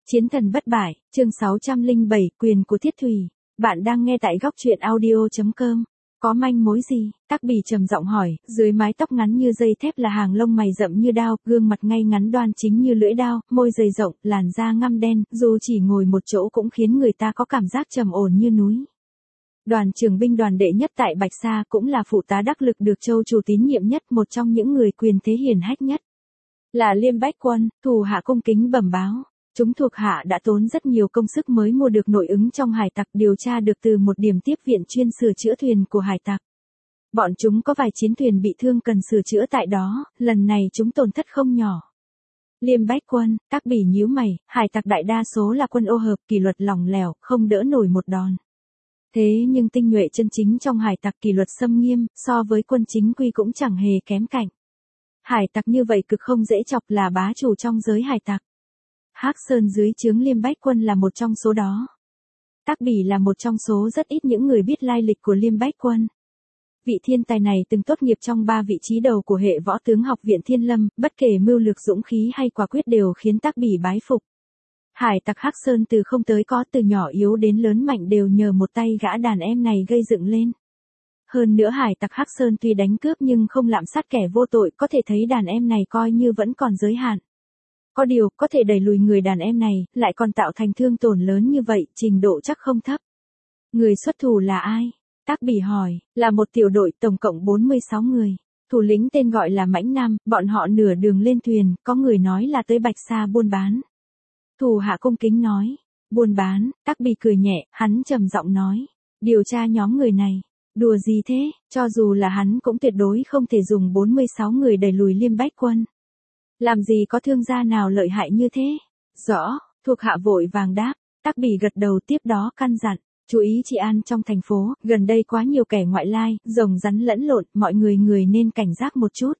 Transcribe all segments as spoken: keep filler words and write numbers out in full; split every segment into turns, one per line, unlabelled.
Chiến thần bất bại, chương sáu trăm lẻ bảy, quyền của Thiết Thủy. Bạn đang nghe tại góc truyện audio chấm com. Có manh mối gì? Tắc Bỉ trầm giọng hỏi, dưới mái tóc ngắn như dây thép là hàng lông mày rậm như đao, gương mặt ngay ngắn đoan chính như lưỡi đao, môi dày rộng, làn da ngăm đen, dù chỉ ngồi một chỗ cũng khiến người ta có cảm giác trầm ổn như núi. Đoàn trưởng binh đoàn đệ nhất tại Bạch Sa cũng là phụ tá đắc lực được Châu Chủ tín nhiệm nhất, một trong những người quyền thế hiển hách nhất. Là Liêm Bách Quân, thủ hạ cung kính bẩm báo. Chúng thuộc hạ đã tốn rất nhiều công sức mới mua được nội ứng trong hải tặc, điều tra được từ một điểm tiếp viện chuyên sửa chữa thuyền của hải tặc. Bọn chúng có vài chiến thuyền bị thương cần sửa chữa tại đó, lần này chúng tổn thất không nhỏ. Liêm Bách Quân, Tắc Bỉ nhíu mày, hải tặc đại đa số là quân ô hợp, kỷ luật lỏng lẻo, không đỡ nổi một đòn. Thế nhưng tinh nhuệ chân chính trong hải tặc kỷ luật xâm nghiêm, so với quân chính quy cũng chẳng hề kém cạnh. Hải tặc như vậy cực không dễ chọc, là bá chủ trong giới hải tặc. Hắc Sơn dưới trướng Liêm Bách Quân là một trong số đó. Tắc Bỉ là một trong số rất ít những người biết lai lịch của Liêm Bách Quân. Vị thiên tài này từng tốt nghiệp trong ba vị trí đầu của hệ võ tướng học viện Thiên Lâm, bất kể mưu lược dũng khí hay quả quyết đều khiến Tắc Bỉ bái phục. Hải tặc Hắc Sơn từ không tới có, từ nhỏ yếu đến lớn mạnh đều nhờ một tay gã đàn em này gây dựng lên. Hơn nữa hải tặc Hắc Sơn tuy đánh cướp nhưng không lạm sát kẻ vô tội, có thể thấy đàn em này coi như vẫn còn giới hạn. Có điều, có thể đẩy lùi người đàn em này, lại còn tạo thành thương tổn lớn như vậy, trình độ chắc không thấp. Người xuất thủ là ai? Tắc Bỉ hỏi, là một tiểu đội tổng cộng bốn mươi sáu người. Thủ lĩnh tên gọi là Mãnh Nam, bọn họ nửa đường lên thuyền, có người nói là tới Bạch Sa buôn bán. Thủ hạ cung kính nói, buôn bán, Tắc Bỉ cười nhẹ, hắn trầm giọng nói, điều tra nhóm người này. Đùa gì thế, cho dù là hắn cũng tuyệt đối không thể dùng bốn mươi sáu người đẩy lùi Liêm Bách Quân. Làm gì có thương gia nào lợi hại như thế? Rõ, thuộc hạ vội vàng đáp. Tắc Bỉ gật đầu, tiếp đó căn dặn, chú ý trị an trong thành phố, gần đây quá nhiều kẻ ngoại lai, rồng rắn lẫn lộn, mọi người người nên cảnh giác một chút.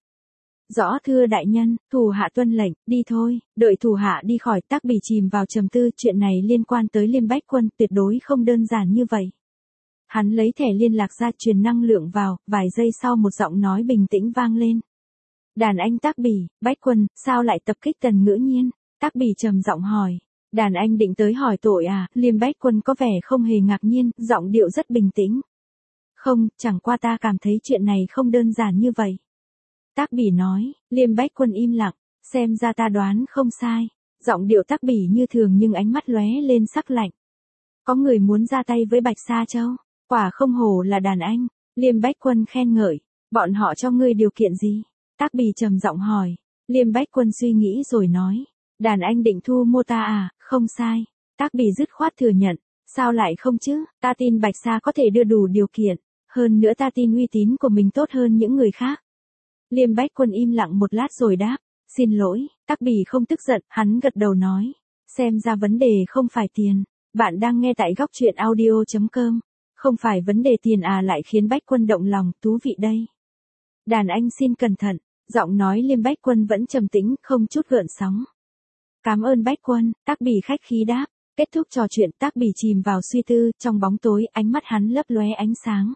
Rõ thưa đại nhân, thủ hạ tuân lệnh, đi thôi. Đợi thủ hạ đi khỏi, Tắc Bỉ chìm vào trầm tư, chuyện này liên quan tới Liêm Bách Quân, tuyệt đối không đơn giản như vậy. Hắn lấy thẻ liên lạc ra, truyền năng lượng vào, vài giây sau một giọng nói bình tĩnh vang lên. Đàn anh Tắc Bỉ, Bách Quân, sao lại tập kích Tần Ngữ Nhiên? Tắc Bỉ trầm giọng hỏi. Đàn anh định tới hỏi tội à? Liêm Bách Quân có vẻ không hề ngạc nhiên, giọng điệu rất bình tĩnh. Không, chẳng qua ta cảm thấy chuyện này không đơn giản như vậy. Tắc Bỉ nói. Liêm Bách Quân im lặng, xem ra ta đoán không sai. Giọng điệu Tắc Bỉ như thường nhưng ánh mắt lóe lên sắc lạnh. Có người muốn ra tay với Bạch Sa Châu, quả không hổ là đàn anh. Liêm Bách Quân khen ngợi. Bọn họ cho ngươi điều kiện gì? Tắc Bỉ trầm giọng hỏi. Liêm Bách Quân suy nghĩ rồi nói. Đàn anh định thu mua ta à? Không sai. Tắc Bỉ dứt khoát thừa nhận. Sao lại không chứ? Ta tin Bạch Sa có thể đưa đủ điều kiện. Hơn nữa ta tin uy tín của mình tốt hơn những người khác. Liêm Bách Quân im lặng một lát rồi đáp. Xin lỗi. Tắc Bỉ không tức giận, hắn gật đầu nói. Xem ra vấn đề không phải tiền. Bạn đang nghe tại góc truyện audio chấm com. Không phải vấn đề tiền à, lại khiến Bách Quân động lòng, thú vị đây. Đàn anh xin cẩn thận. Giọng nói Liêm Bách Quân vẫn trầm tĩnh, không chút gợn sóng. Cảm ơn Bách Quân, Tắc Bỉ khách khí đáp. Kết thúc trò chuyện, Tắc Bỉ chìm vào suy tư, trong bóng tối, ánh mắt hắn lấp lóe ánh sáng.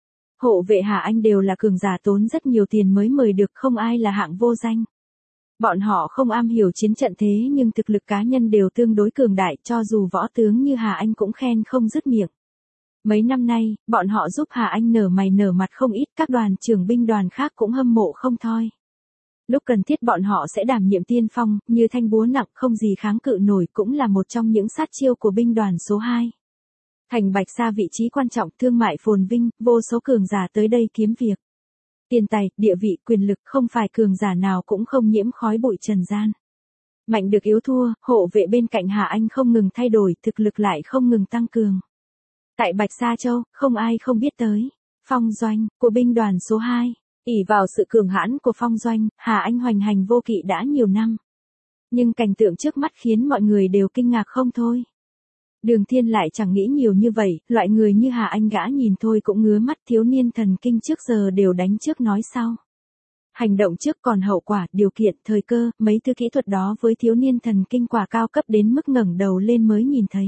Hộ vệ Hà Anh đều là cường giả tốn rất nhiều tiền mới mời được, không ai là hạng vô danh. Bọn họ không am hiểu chiến trận thế nhưng thực lực cá nhân đều tương đối cường đại, cho dù võ tướng như Hà Anh cũng khen không dứt miệng. Mấy năm nay, bọn họ giúp Hà Anh nở mày nở mặt không ít, các đoàn trưởng binh đoàn khác cũng hâm mộ không thôi. Lúc cần thiết bọn họ sẽ đảm nhiệm tiên phong, như thanh búa nặng không gì kháng cự nổi, cũng là một trong những sát chiêu của binh đoàn số hai. Thành Bạch Sa vị trí quan trọng, thương mại phồn vinh, vô số cường giả tới đây kiếm việc. Tiền tài, địa vị, quyền lực, không phải cường giả nào cũng không nhiễm khói bụi trần gian. Mạnh được yếu thua, hộ vệ bên cạnh Hà Anh không ngừng thay đổi, thực lực lại không ngừng tăng cường. Tại Bạch Sa Châu, không ai không biết tới. Phong doanh, của binh đoàn số hai. ỷ vào sự cường hãn của phong doanh, Hà Anh hoành hành vô kỵ đã nhiều năm. Nhưng cảnh tượng trước mắt khiến mọi người đều kinh ngạc không thôi. Đường Thiên lại chẳng nghĩ nhiều như vậy, loại người như Hà Anh gã nhìn thôi cũng ngứa mắt, thiếu niên thần kinh trước giờ đều đánh trước nói sau. Hành động trước còn hậu quả, điều kiện, thời cơ, mấy thứ kỹ thuật đó với thiếu niên thần kinh quả cao cấp đến mức ngẩng đầu lên mới nhìn thấy.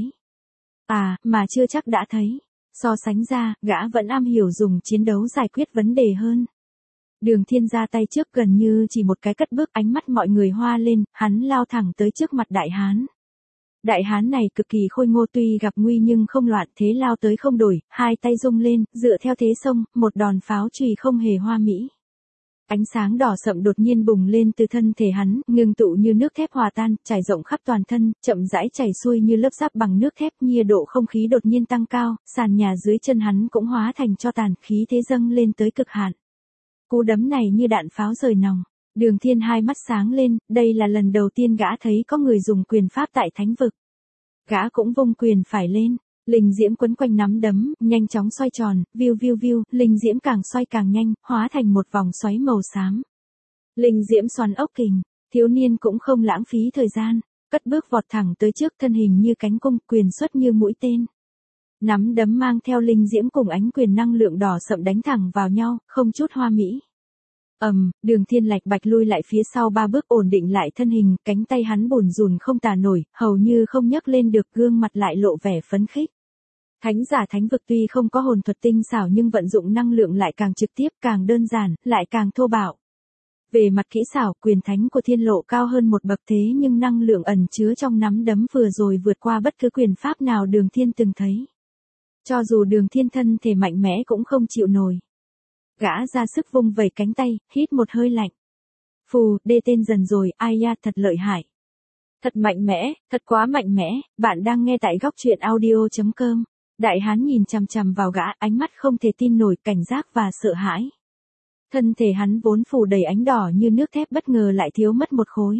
À, mà chưa chắc đã thấy. So sánh ra, gã vẫn am hiểu dùng chiến đấu giải quyết vấn đề hơn. Đường Thiên ra tay trước gần như chỉ một cái cất bước, ánh mắt mọi người hoa lên, hắn lao thẳng tới trước mặt đại hán. Đại hán này cực kỳ khôi ngô, tuy gặp nguy nhưng không loạn, thế lao tới không đổi, hai tay rung lên, dựa theo thế xông, một đòn pháo chùy không hề hoa mỹ. Ánh sáng đỏ sậm đột nhiên bùng lên từ thân thể hắn, ngưng tụ như nước thép hòa tan, trải rộng khắp toàn thân, chậm rãi chảy xuôi như lớp giáp bằng nước thép, nhiệt độ không khí đột nhiên tăng cao, sàn nhà dưới chân hắn cũng hóa thành tro tàn, khí thế dâng lên tới cực hạn. Cú đấm này như đạn pháo rời nòng. Đường Thiên hai mắt sáng lên, đây là lần đầu tiên gã thấy có người dùng quyền pháp tại thánh vực. Gã cũng vung quyền phải lên. Linh diễm quấn quanh nắm đấm, nhanh chóng xoay tròn, viu viu viu, linh diễm càng xoay càng nhanh, hóa thành một vòng xoáy màu xám. Linh diễm xoắn ốc kình, thiếu niên cũng không lãng phí thời gian, cất bước vọt thẳng tới trước, thân hình như cánh cung, quyền xuất như mũi tên. Nắm đấm mang theo linh diễm cùng ánh quyền năng lượng đỏ sậm đánh thẳng vào nhau, không chút hoa mỹ. Ầm, um, Đường Thiên lạch bạch lui lại phía sau ba bước, ổn định lại thân hình, cánh tay hắn bùn rùn không tả nổi, hầu như không nhấc lên được, gương mặt lại lộ vẻ phấn khích. Thánh giả thánh vực tuy không có hồn thuật tinh xảo nhưng vận dụng năng lượng lại càng trực tiếp, càng đơn giản, lại càng thô bạo. Về mặt kỹ xảo, quyền thánh của Thiên Lộ cao hơn một bậc, thế nhưng năng lượng ẩn chứa trong nắm đấm vừa rồi vượt qua bất cứ quyền pháp nào Đường Thiên từng thấy. Cho dù Đường Thiên thân thể mạnh mẽ cũng không chịu nổi. Gã ra sức vung vẩy cánh tay, hít một hơi lạnh. Phù, đê tên dần rồi, ai ya, thật lợi hại. Thật mạnh mẽ, thật quá mạnh mẽ, bạn đang nghe tại góc truyện audio chấm com. Đại hán nhìn chằm chằm vào gã, ánh mắt không thể tin nổi, cảnh giác và sợ hãi. Thân thể hắn vốn phủ đầy ánh đỏ như nước thép, bất ngờ lại thiếu mất một khối.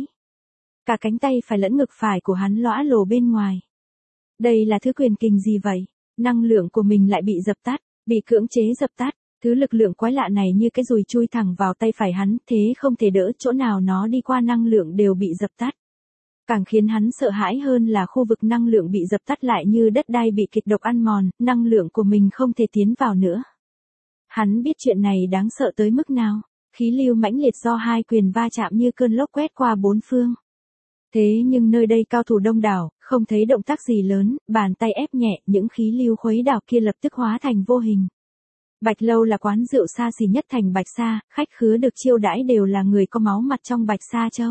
Cả cánh tay phải lẫn ngực phải của hắn lõa lồ bên ngoài. Đây là thứ quyền kình gì vậy? Năng lượng của mình lại bị dập tắt, bị cưỡng chế dập tắt. Thứ lực lượng quái lạ này như cái dùi chui thẳng vào tay phải hắn, thế không thể đỡ, chỗ nào nó đi qua năng lượng đều bị dập tắt. Càng khiến hắn sợ hãi hơn là khu vực năng lượng bị dập tắt lại như đất đai bị kịch độc ăn mòn, năng lượng của mình không thể tiến vào nữa. Hắn biết chuyện này đáng sợ tới mức nào, khí lưu mãnh liệt do hai quyền va chạm như cơn lốc quét qua bốn phương. Thế nhưng nơi đây cao thủ đông đảo, không thấy động tác gì lớn, bàn tay ép nhẹ, những khí lưu khuấy đảo kia lập tức hóa thành vô hình. Bạch Lâu là quán rượu xa xỉ nhất thành Bạch Sa, khách khứa được chiêu đãi đều là người có máu mặt trong Bạch Sa Châu.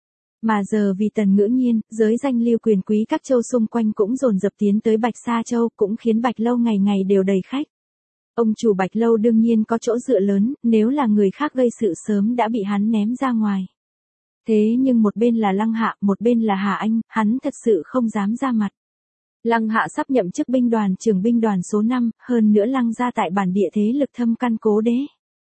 Mà giờ vì Tần Ngữ Nhiên, giới danh lưu quyền quý các châu xung quanh cũng dồn dập tiến tới Bạch Sa Châu, cũng khiến Bạch Lâu ngày ngày đều đầy khách. Ông chủ Bạch Lâu đương nhiên có chỗ dựa lớn, nếu là người khác gây sự sớm đã bị hắn ném ra ngoài. Thế nhưng một bên là Lăng Hạ, một bên là Hà Anh, hắn thật sự không dám ra mặt. Lăng Hạ sắp nhậm chức binh đoàn trưởng binh đoàn số năm, hơn nữa Lăng gia tại bản địa thế lực thâm căn cố đế.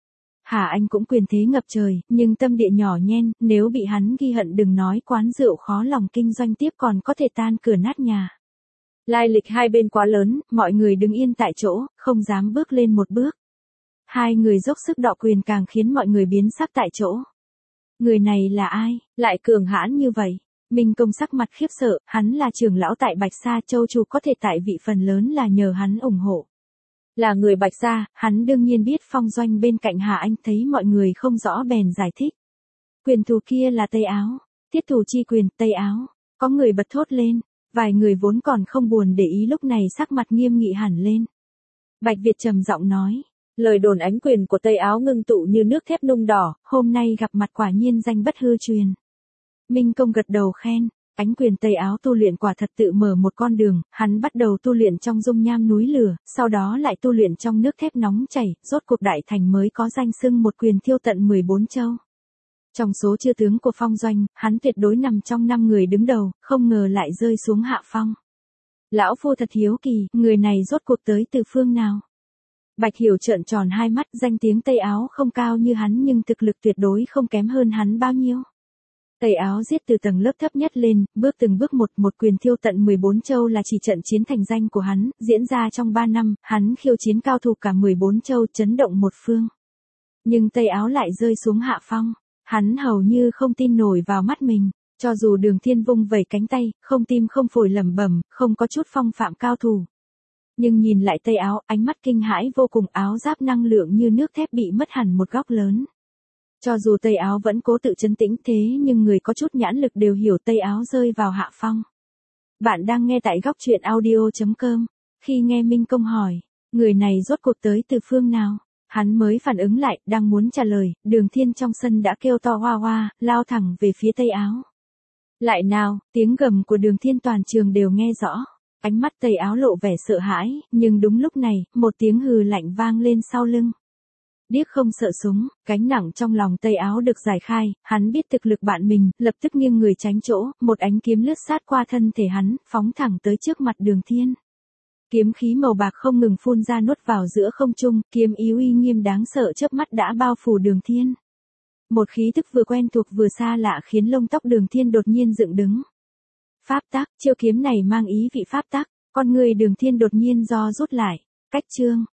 Hà Anh cũng quyền thế ngập trời, nhưng tâm địa nhỏ nhen, nếu bị hắn ghi hận đừng nói quán rượu khó lòng kinh doanh tiếp còn có thể tan cửa nát nhà. Lai lịch hai bên quá lớn, mọi người đứng yên tại chỗ, không dám bước lên một bước. Hai người dốc sức đọ quyền càng khiến mọi người biến sắc tại chỗ. Người này là ai, lại cường hãn như vậy? Minh Công sắc mặt khiếp sợ, hắn là trưởng lão tại Bạch Sa Châu chủ, có thể tại vị phần lớn là nhờ hắn ủng hộ. Là người Bạch Sa, hắn đương nhiên biết Phong Doanh bên cạnh Hà Anh, thấy mọi người không rõ bèn giải thích. Quyền thù kia là Tây Áo, thiết thủ chi quyền, Tây Áo. Có người bật thốt lên, vài người vốn còn không buồn để ý lúc này sắc mặt nghiêm nghị hẳn lên. Bạch Việt trầm giọng nói, lời đồn ánh quyền của Tây Áo ngưng tụ như nước thép nung đỏ, hôm nay gặp mặt quả nhiên danh bất hư truyền. Minh Công gật đầu khen, ánh quyền Tây Áo tu luyện quả thật tự mở một con đường, hắn bắt đầu tu luyện trong dung nham núi lửa, sau đó lại tu luyện trong nước thép nóng chảy, rốt cuộc đại thành mới có danh xưng một quyền thiêu tận mười bốn châu. Trong số chư tướng của Phong Doanh, hắn tuyệt đối nằm trong năm người đứng đầu, không ngờ lại rơi xuống hạ phong. Lão phu thật hiếu kỳ, người này rốt cuộc tới từ phương nào? Bạch Hiểu trợn tròn hai mắt, danh tiếng Tây Áo không cao như hắn nhưng thực lực tuyệt đối không kém hơn hắn bao nhiêu. Tây Áo giết từ tầng lớp thấp nhất lên, bước từng bước một, một quyền thiêu tận mười bốn châu là chỉ trận chiến thành danh của hắn, diễn ra trong ba năm, hắn khiêu chiến cao thủ cả mười bốn châu, chấn động một phương. Nhưng Tây Áo lại rơi xuống hạ phong, hắn hầu như không tin nổi vào mắt mình, cho dù Đường Thiên vung vẩy cánh tay, không tim không phổi lẩm bẩm, không có chút phong phạm cao thủ. Nhưng nhìn lại Tây Áo, ánh mắt kinh hãi vô cùng, áo giáp năng lượng như nước thép bị mất hẳn một góc lớn. Cho dù Tây Áo vẫn cố tự trấn tĩnh thế nhưng người có chút nhãn lực đều hiểu Tây Áo rơi vào hạ phong. Bạn đang nghe tại góc truyện audio chấm com. Khi nghe Minh Công hỏi, người này rốt cuộc tới từ phương nào, hắn mới phản ứng lại, đang muốn trả lời, Đường Thiên trong sân đã kêu to hoa hoa, lao thẳng về phía Tây Áo. Lại nào, tiếng gầm của Đường Thiên toàn trường đều nghe rõ. Ánh mắt Tây Áo lộ vẻ sợ hãi, nhưng đúng lúc này, một tiếng hừ lạnh vang lên sau lưng. Điếc không sợ súng, gánh nặng trong lòng Tây Áo được giải khai, hắn biết thực lực bạn mình, lập tức nghiêng người tránh chỗ, một ánh kiếm lướt sát qua thân thể hắn, phóng thẳng tới trước mặt Đường Thiên. Kiếm khí màu bạc không ngừng phun ra nuốt vào giữa không trung, kiếm ý uy nghiêm đáng sợ chớp mắt đã bao phủ Đường Thiên. Một khí tức vừa quen thuộc vừa xa lạ khiến lông tóc Đường Thiên đột nhiên dựng đứng. Pháp tắc, chiêu kiếm này mang ý vị pháp tắc, con người Đường Thiên đột nhiên do rút lại. Cách chương,